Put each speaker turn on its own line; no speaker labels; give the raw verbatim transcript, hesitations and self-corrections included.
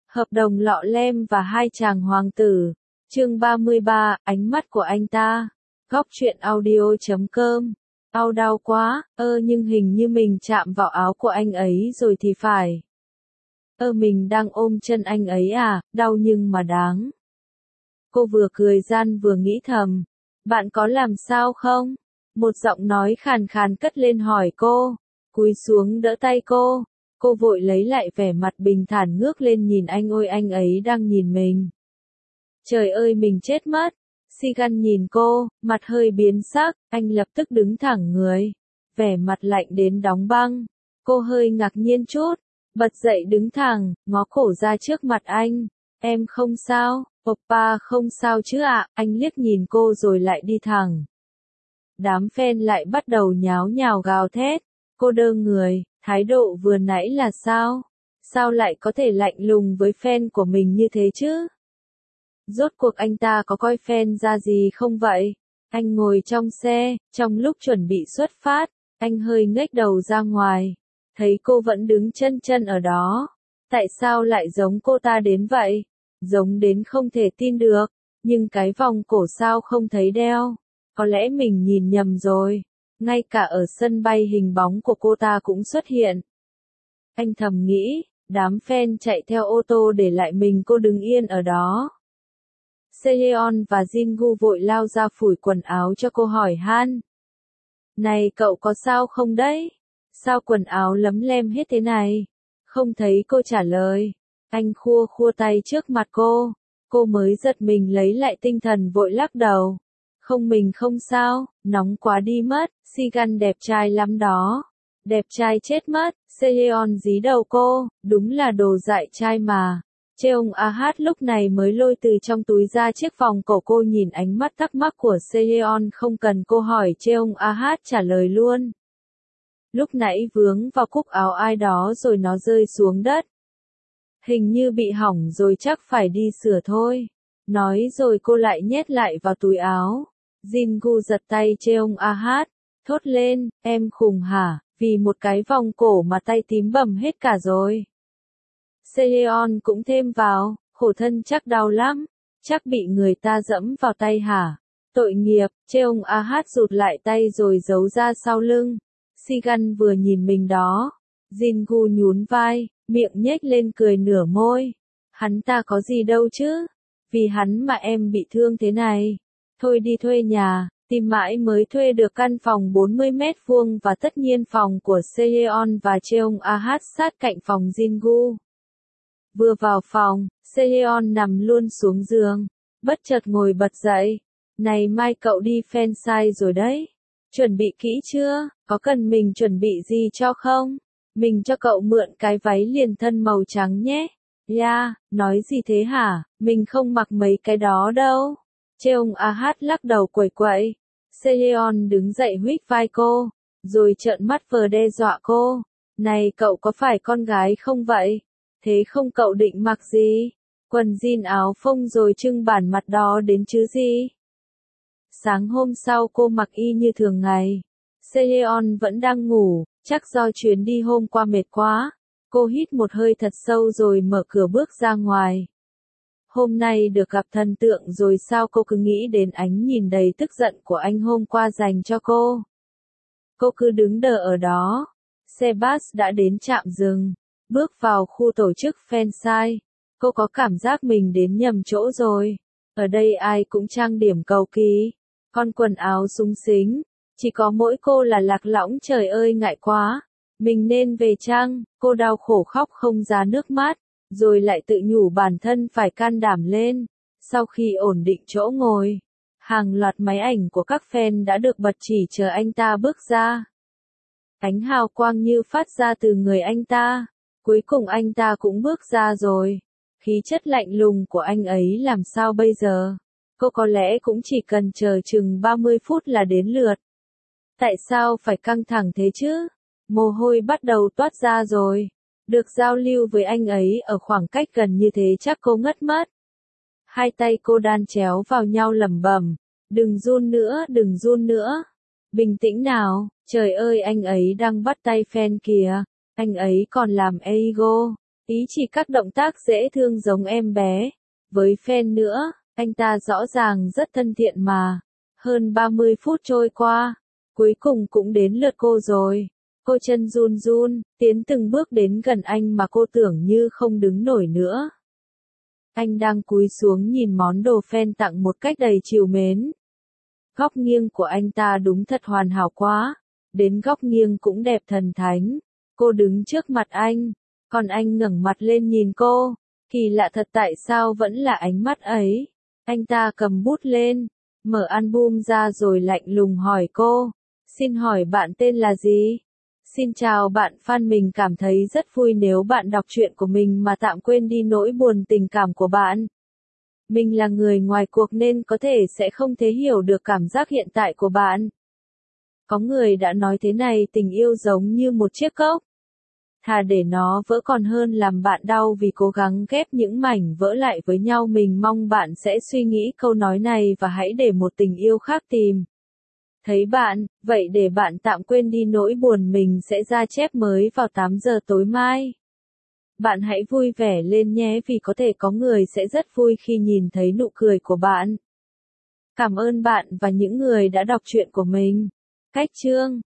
Hợp đồng lọ lem và hai chàng hoàng tử. Chương ba mươi ba, ánh mắt của anh ta. Góc truyện audio chấm com. Đau đau quá, ơ nhưng hình như mình chạm vào áo của anh ấy rồi thì phải. Ơ mình đang ôm chân anh ấy à, đau nhưng mà đáng. Cô vừa cười gian vừa nghĩ thầm. Bạn có làm sao không? Một giọng nói khàn khàn cất lên hỏi cô. Cúi xuống đỡ tay cô. Cô vội lấy lại vẻ mặt bình thản ngước lên nhìn anh, ôi anh ấy đang nhìn mình. Trời ơi mình chết mất. Sigan nhìn cô, mặt hơi biến sắc, anh lập tức đứng thẳng người. Vẻ mặt lạnh đến đóng băng. Cô hơi ngạc nhiên chút. Bật dậy đứng thẳng, ngó cổ ra trước mặt anh. Em không sao, oppa không sao chứ ạ, anh liếc nhìn cô rồi lại đi thẳng. Đám fan lại bắt đầu nháo nhào gào thét. Cô đơ người, thái độ vừa nãy là sao? Sao lại có thể lạnh lùng với fan của mình như thế chứ? Rốt cuộc anh ta có coi fan ra gì không vậy? Anh ngồi trong xe, trong lúc chuẩn bị xuất phát, anh hơi ngếch đầu ra ngoài. Thấy cô vẫn đứng chân chân ở đó. Tại sao lại giống cô ta đến vậy? Giống đến không thể tin được. Nhưng cái vòng cổ sao không thấy đeo? Có lẽ mình nhìn nhầm rồi. Ngay cả ở sân bay hình bóng của cô ta cũng xuất hiện. Anh thầm nghĩ, đám fan chạy theo ô tô để lại mình cô đứng yên ở đó. Sehyeon và Jingu vội lao ra phủi quần áo cho cô hỏi han. Này cậu có sao không đấy? Sao quần áo lấm lem hết thế này? Không thấy cô trả lời. Anh khua khua tay trước mặt cô. Cô mới giật mình lấy lại tinh thần vội lắc đầu. Không mình không sao, nóng quá đi mất, Sigan đẹp trai lắm đó. Đẹp trai chết mất, Sehyeon dí đầu cô, đúng là đồ dại trai mà. Cheong Ah lúc này mới lôi từ trong túi ra chiếc vòng cổ, cô nhìn ánh mắt thắc mắc của Sehyeon không cần cô hỏi Cheong Ah trả lời luôn. Lúc nãy vướng vào cúc áo ai đó rồi nó rơi xuống đất. Hình như bị hỏng rồi chắc phải đi sửa thôi. Nói rồi cô lại nhét lại vào túi áo. Jingu giật tay Cheong Ah, thốt lên, em khùng hả, vì một cái vòng cổ mà tay tím bầm hết cả rồi. Sehyeon cũng thêm vào, khổ thân chắc đau lắm, chắc bị người ta dẫm vào tay hả. Tội nghiệp, Cheong Ah rụt lại tay rồi giấu ra sau lưng. Sigan vừa nhìn mình đó. Jingu nhún vai, miệng nhếch lên cười nửa môi. Hắn ta có gì đâu chứ, vì hắn mà em bị thương thế này. Thôi đi thuê nhà, tìm mãi mới thuê được căn phòng bốn mươi mét vuông và tất nhiên phòng của Sehyeon và Cheong Ah sát cạnh phòng Jingu. Vừa vào phòng, Sehyeon nằm luôn xuống giường, bất chợt ngồi bật dậy. Này mai cậu đi fansite rồi đấy. Chuẩn bị kỹ chưa, có cần mình chuẩn bị gì cho không? Mình cho cậu mượn cái váy liền thân màu trắng nhé. Ya, yeah, nói gì thế hả, mình không mặc mấy cái đó đâu. Cheong Ah lắc đầu quẩy quậy. Sehyeon đứng dậy huých vai cô, rồi trợn mắt vờ đe dọa cô. Này cậu có phải con gái không vậy? Thế không cậu định mặc gì? Quần jean áo phông rồi trưng bản mặt đó đến chứ gì? Sáng hôm sau cô mặc y như thường ngày. Sehyeon vẫn đang ngủ, chắc do chuyến đi hôm qua mệt quá. Cô hít một hơi thật sâu rồi mở cửa bước ra ngoài. Hôm nay được gặp thần tượng rồi sao cô cứ nghĩ đến ánh nhìn đầy tức giận của anh hôm qua dành cho cô. Cô cứ đứng đờ ở đó. Xe bus đã đến trạm dừng. Bước vào khu tổ chức fansite. Cô có cảm giác mình đến nhầm chỗ rồi. Ở đây ai cũng trang điểm cầu kỳ. Con quần áo súng xính. Chỉ có mỗi cô là lạc lõng, trời ơi ngại quá. Mình nên về chăng? Cô đau khổ khóc không ra nước mắt. Rồi lại tự nhủ bản thân phải can đảm lên. Sau khi ổn định chỗ ngồi, hàng loạt máy ảnh của các fan đã được bật chỉ chờ anh ta bước ra. Ánh hào quang như phát ra từ người anh ta. Cuối cùng anh ta cũng bước ra rồi. Khí chất lạnh lùng của anh ấy làm sao bây giờ? Cô có lẽ cũng chỉ cần chờ chừng ba mươi phút là đến lượt. Tại sao phải căng thẳng thế chứ? Mồ hôi bắt đầu toát ra rồi. Được giao lưu với anh ấy ở khoảng cách gần như thế chắc cô ngất mất. Hai tay cô đan chéo vào nhau lẩm bẩm, đừng run nữa, đừng run nữa. Bình tĩnh nào, trời ơi anh ấy đang bắt tay fan kìa, anh ấy còn làm ego. Ý chỉ các động tác dễ thương giống em bé. Với fan nữa, anh ta rõ ràng rất thân thiện mà. Hơn ba mươi phút trôi qua, cuối cùng cũng đến lượt cô rồi. Cô chân run run, tiến từng bước đến gần anh mà cô tưởng như không đứng nổi nữa. Anh đang cúi xuống nhìn món đồ fan tặng một cách đầy trìu mến. Góc nghiêng của anh ta đúng thật hoàn hảo quá. Đến góc nghiêng cũng đẹp thần thánh. Cô đứng trước mặt anh, còn anh ngẩng mặt lên nhìn cô. Kỳ lạ thật, tại sao vẫn là ánh mắt ấy. Anh ta cầm bút lên, mở album ra rồi lạnh lùng hỏi cô. Xin hỏi bạn tên là gì? Xin chào bạn fan, mình cảm thấy rất vui nếu bạn đọc truyện của mình mà tạm quên đi nỗi buồn tình cảm của bạn. Mình là người ngoài cuộc nên có thể sẽ không thể hiểu được cảm giác hiện tại của bạn. Có người đã nói thế này, tình yêu giống như một chiếc cốc. Thà để nó vỡ còn hơn làm bạn đau vì cố gắng ghép những mảnh vỡ lại với nhau. Mình mong bạn sẽ suy nghĩ câu nói này và hãy để một tình yêu khác tìm thấy bạn. Vậy để bạn tạm quên đi nỗi buồn, mình sẽ ra chép mới vào tám giờ tối mai. Bạn hãy vui vẻ lên nhé, vì có thể có người sẽ rất vui khi nhìn thấy nụ cười của bạn. Cảm ơn bạn và những người đã đọc truyện của mình. Cách chương